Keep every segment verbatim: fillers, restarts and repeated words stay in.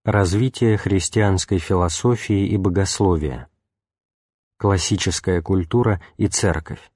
Развитие христианской философии и богословия. Классическая культура и церковь.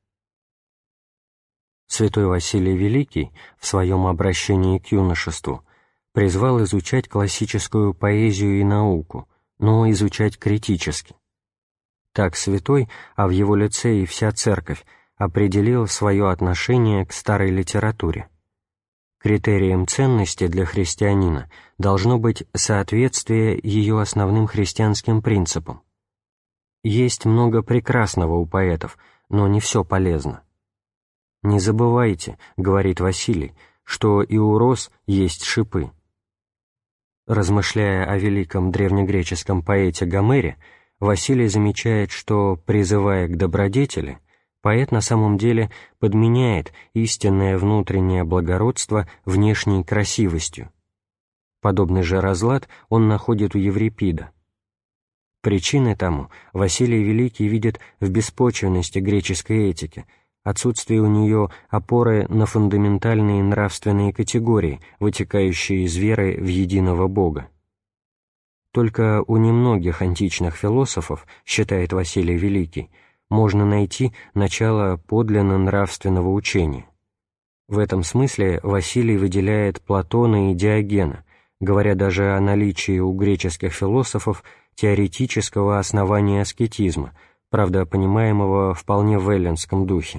Святой Василий Великий в своем обращении к юношеству призвал изучать классическую поэзию и науку, но изучать критически. Так святой, а в его лице и вся церковь, определил свое отношение к старой литературе. Критерием ценности для христианина должно быть соответствие ее основным христианским принципам. Есть много прекрасного у поэтов, но не все полезно. «Не забывайте, — говорит Василий, — что и у роз есть шипы». Размышляя о великом древнегреческом поэте Гомере, Василий замечает, что, призывая к добродетели, поэт на самом деле подменяет истинное внутреннее благородство внешней красивостью. Подобный же разлад он находит у Еврипида. Причиной тому Василий Великий видит в беспочвенности греческой этики, отсутствии у нее опоры на фундаментальные нравственные категории, вытекающие из веры в единого Бога. Только у немногих античных философов, считает Василий Великий, можно найти начало подлинно нравственного учения. В этом смысле Василий выделяет Платона и Диогена, говоря даже о наличии у греческих философов теоретического основания аскетизма, правда, понимаемого вполне в эллинском духе.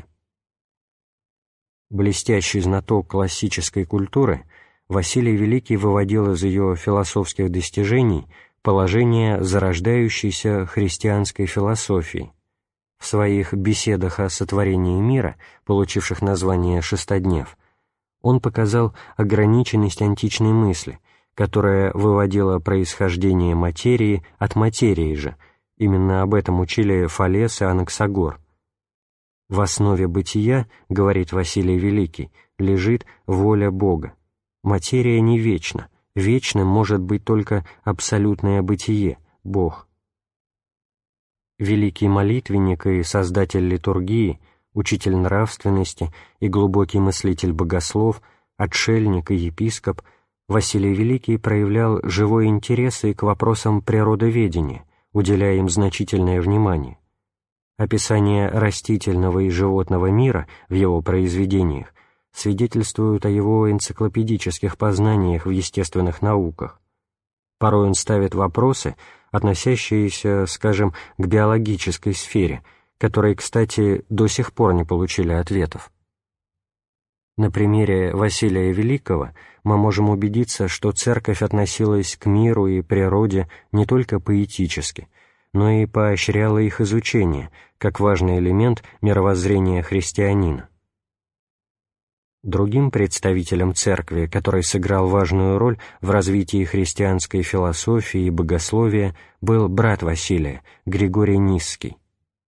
Блестящий знаток классической культуры, Василий Великий выводил из ее философских достижений положение зарождающейся христианской философии. В своих «Беседах о сотворении мира», получивших название «Шестоднев», он показал ограниченность античной мысли, которая выводила происхождение материи от материи же. Именно об этом учили Фалес и Анаксагор. «В основе бытия, — говорит Василий Великий, — лежит воля Бога. Материя не вечна, вечным может быть только абсолютное бытие, Бог». Великий молитвенник и создатель литургии, учитель нравственности и глубокий мыслитель-богослов, отшельник и епископ, Василий Великий проявлял живой интерес и к вопросам природоведения, уделяя им значительное внимание. Описание растительного и животного мира в его произведениях свидетельствуют о его энциклопедических познаниях в естественных науках. Порой он ставит вопросы, относящиеся, скажем, к биологической сфере, которые, кстати, до сих пор не получили ответов. На примере Василия Великого мы можем убедиться, что Церковь относилась к миру и природе не только поэтически, но и поощряла их изучение, как важный элемент мировоззрения христианина. Другим представителем Церкви, который сыграл важную роль в развитии христианской философии и богословия, был брат Василия, Григорий Нисский.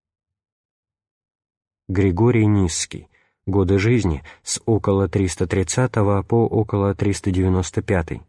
Григорий Нисский. Годы жизни с около триста тридцатого по около триста девяносто пятый.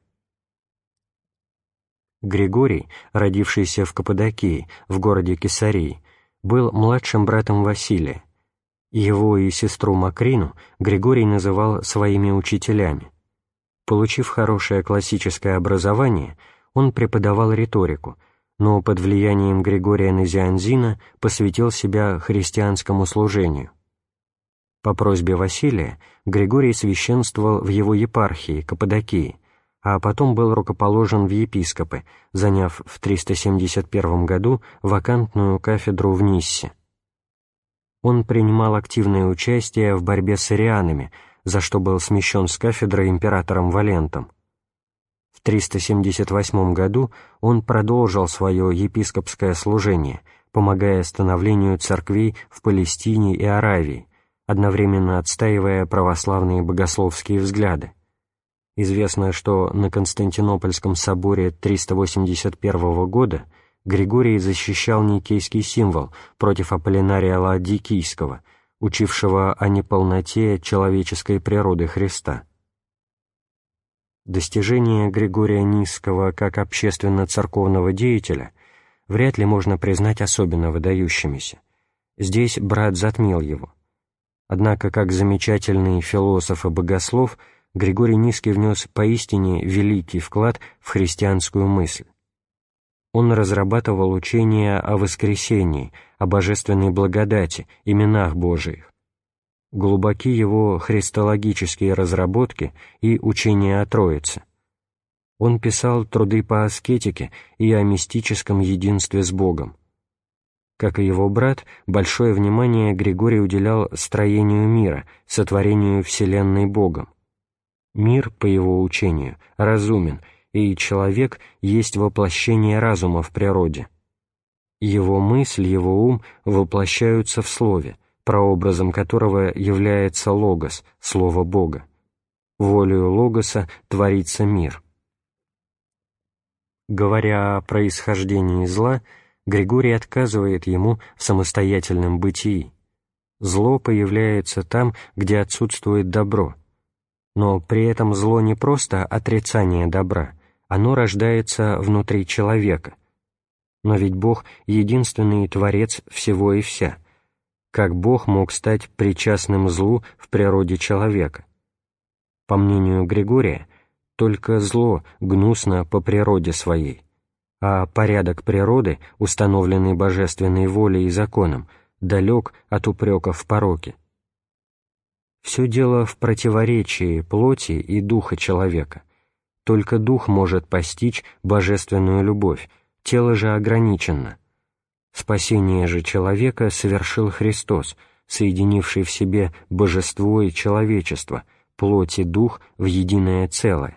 Григорий, родившийся в Каппадокии, в городе Кесарии, был младшим братом Василия. Его и сестру Макрину Григорий называл своими учителями. Получив хорошее классическое образование, он преподавал риторику, но под влиянием Григория Назианзина посвятил себя христианскому служению. По просьбе Василия Григорий священствовал в его епархии Каппадокии, а потом был рукоположен в епископы, заняв в триста семьдесят первом году вакантную кафедру в Ниссе. Он принимал активное участие в борьбе с арианами, за что был смещен с кафедры императором Валентом. В триста семьдесят восьмом году он продолжил свое епископское служение, помогая становлению церквей в Палестине и Аравии, одновременно отстаивая православные богословские взгляды. Известно, что на Константинопольском соборе триста восемьдесят первого года Григорий защищал никейский символ против Аполлинария Лаодикийского, учившего о неполноте человеческой природы Христа. Достижения Григория Нисского как общественно-церковного деятеля вряд ли можно признать особенно выдающимися. Здесь брат затмил его. Однако, как замечательный философ и богослов, Григорий Низкий внес поистине великий вклад в христианскую мысль. Он разрабатывал учение о воскресении, о божественной благодати, именах Божиих. Глубоки его христологические разработки и учение о Троице. Он писал труды по аскетике и о мистическом единстве с Богом. Как и его брат, большое внимание Григорий уделял строению мира, сотворению Вселенной Богом. Мир, по его учению, разумен, и человек есть воплощение разума в природе. Его мысль, его ум воплощаются в слове, прообразом которого является Логос, Слово Бога. Волею Логоса творится мир. Говоря о происхождении зла, Григорий отказывает ему в самостоятельном бытии. Зло появляется там, где отсутствует добро. Но при этом зло не просто отрицание добра, оно рождается внутри человека. Но ведь Бог — единственный Творец всего и вся. Как Бог мог стать причастным злу в природе человека? По мнению Григория, только зло гнусно по природе своей, а порядок природы, установленный божественной волей и законом, далек от упреков в пороке. Все дело в противоречии плоти и духа человека. Только дух может постичь божественную любовь, тело же ограничено. Спасение же человека совершил Христос, соединивший в себе божество и человечество, плоть и дух в единое целое.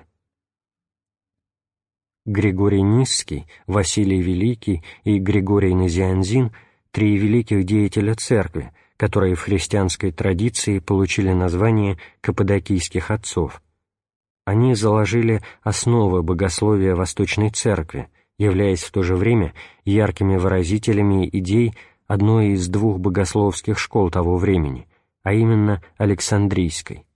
Григорий Низкий, Василий Великий и Григорий Назианзин — три великих деятеля церкви, которые в христианской традиции получили название каппадокийских отцов. Они заложили основы богословия Восточной Церкви, являясь в то же время яркими выразителями идей одной из двух богословских школ того времени, а именно Александрийской.